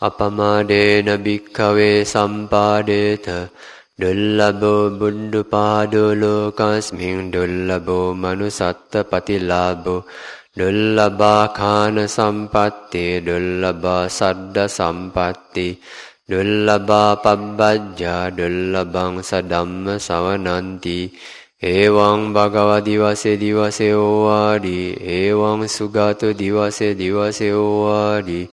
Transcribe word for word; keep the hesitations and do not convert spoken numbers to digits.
Apamadena bhikkave sampadeta dullabho buddhupado lokasmin dullabho manusatta patilabho dullabha khana sampatti dullabha saddha sampatti dullabha pabbajja dullabhang sadhamma savananti Ewang bhagava divase divase ovadi Ewang sugato divase divase ovadi